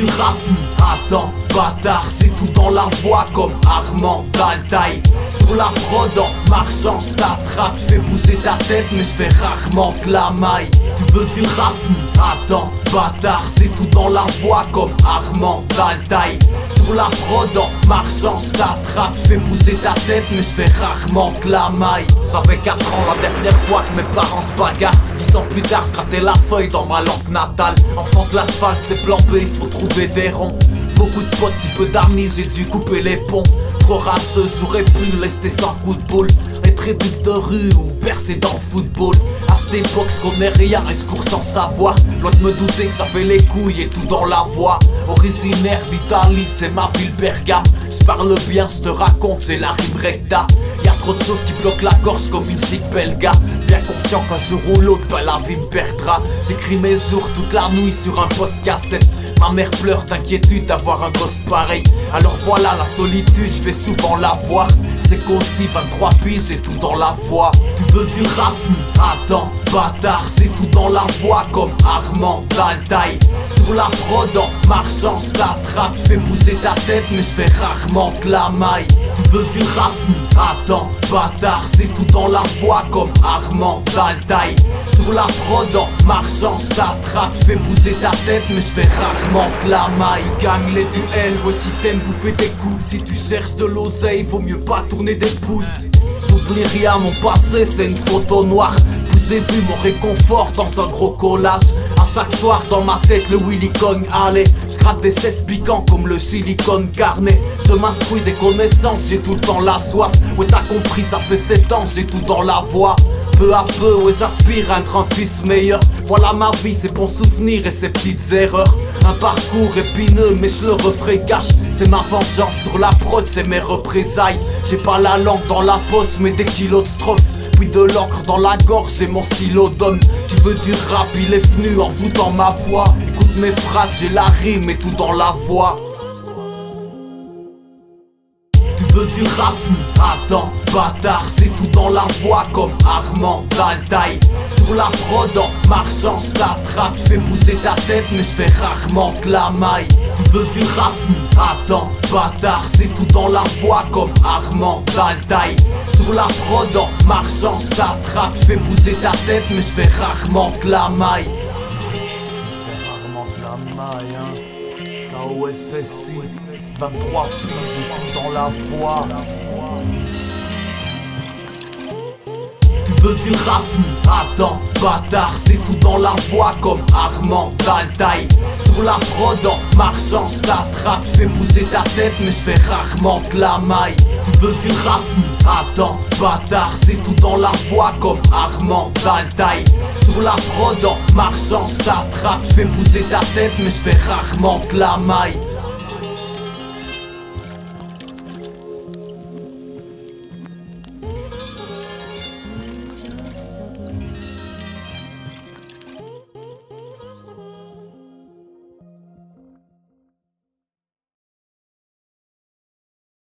du rap, attends, bâtard, c'est tout dans la voix comme Armand Altaï. Sur la prod en marchant, j't'attrape, j'fais bouger ta tête mais j'fais rarement que la maille. Tu veux du rap, attends, bâtard, c'est tout dans la voix comme Armand Altaï. Sur la prod en marchant, j't'attrape, j'fais bouger ta tête mais j'fais rarement que la maille. Ça fait 4 ans la dernière fois que mes parents se bagarrent. 10 ans plus tard, j'grattais la feuille dans ma langue natale. Enfant de l'asphalte, c'est plan B, il faut trouver des ronds. Beaucoup de potes, si peu d'amis, j'ai dû couper les ponts. Trop rageux, j'aurais pu rester sans coup de boule. Être réduc de rue ou percer dans le football. À cette époque, j'connais rien et j'cours sans savoir. Loin de me douter que ça fait les couilles et tout dans la voix. Originaire d'Italie, c'est ma ville Bergame. J'parle bien, j'te raconte, c'est la rime recta. Y'a trop de choses qui bloquent la gorge comme une zig belga. Bien conscient qu'un jour ou l'autre, bah la vie me perdra. J'écris mes jours toute la nuit sur un poste cassette. Ma mère pleure d'inquiétude d'avoir un gosse pareil. Alors voilà la solitude, je vais souvent la voir. C'est qu'aussi 23 piges, c'est tout dans la voix. Tu veux du rap, attends, bâtard, c'est tout dans la voix comme Armand Altaï. Sur la prod en marchant, j't'attrape, j'fais bouger ta tête mais j'fais rarement que la maille. Tu veux du rap, attends, bâtard, c'est tout dans la voix comme Armand Altaï. Sur la prod en marchant, j't'attrape, j'fais bouger ta tête mais j'fais rarement que la maille. Gagne les duels, ouais si t'aimes bouffer des coups. Si tu cherches de l'oseille, vaut mieux pas tourner des pouces. J'oublie rien, mon passé c'est une photo noire. J'ai vu mon réconfort dans un gros collage. À chaque soir dans ma tête le Willy cogne, allez. J'gratte des cesses piquants comme le silicone carné. Je m'instruis des connaissances, j'ai tout le temps la soif. Ouais t'as compris, ça fait 7 ans, j'ai tout dans la voix. Peu à peu, ouais j'aspire à être un fils meilleur. Voilà ma vie, ses bons souvenirs et ses petites erreurs. Un parcours épineux mais je le referai cash. C'est ma vengeance sur la prod, c'est mes représailles. J'ai pas la langue dans la poche mais des kilos de strophes. Puis de l'encre dans la gorge et mon stylo donne. Tu veux du rap, il est venu en voûtant ma voix. Écoute mes phrases, j'ai la rime et tout dans la voix. Tu veux du rap, attends, bâtard, c'est tout dans la voix comme Armand Altaï. Sur la prod en marchant, j't'attrape, j'fais bouger ta tête mais j'fais rarement que la maille. Tu veux du rap, attends, bâtard, c'est tout dans la voix comme Armand Altaï. Sur la prod en marchant, j't'attrape, j'fais bouger ta tête mais j'fais rarement que la maille. J'fais rarement que la maille, hein. KOSSI, 23 piges tout dans la voix. Tu veux du rap, attends, bâtard, c'est tout dans la voix comme Armand Altaï. Sur la prod en marchant, j't'attrape, j'fais bouger ta tête mais j'fais rarement que la maille. Tu veux du rap, attends, bâtard, c'est tout dans la voix comme Armand Altaï. Sur la prod en marchant, j't'attrape, j'fais bouger ta tête mais j'fais rarement que la maille.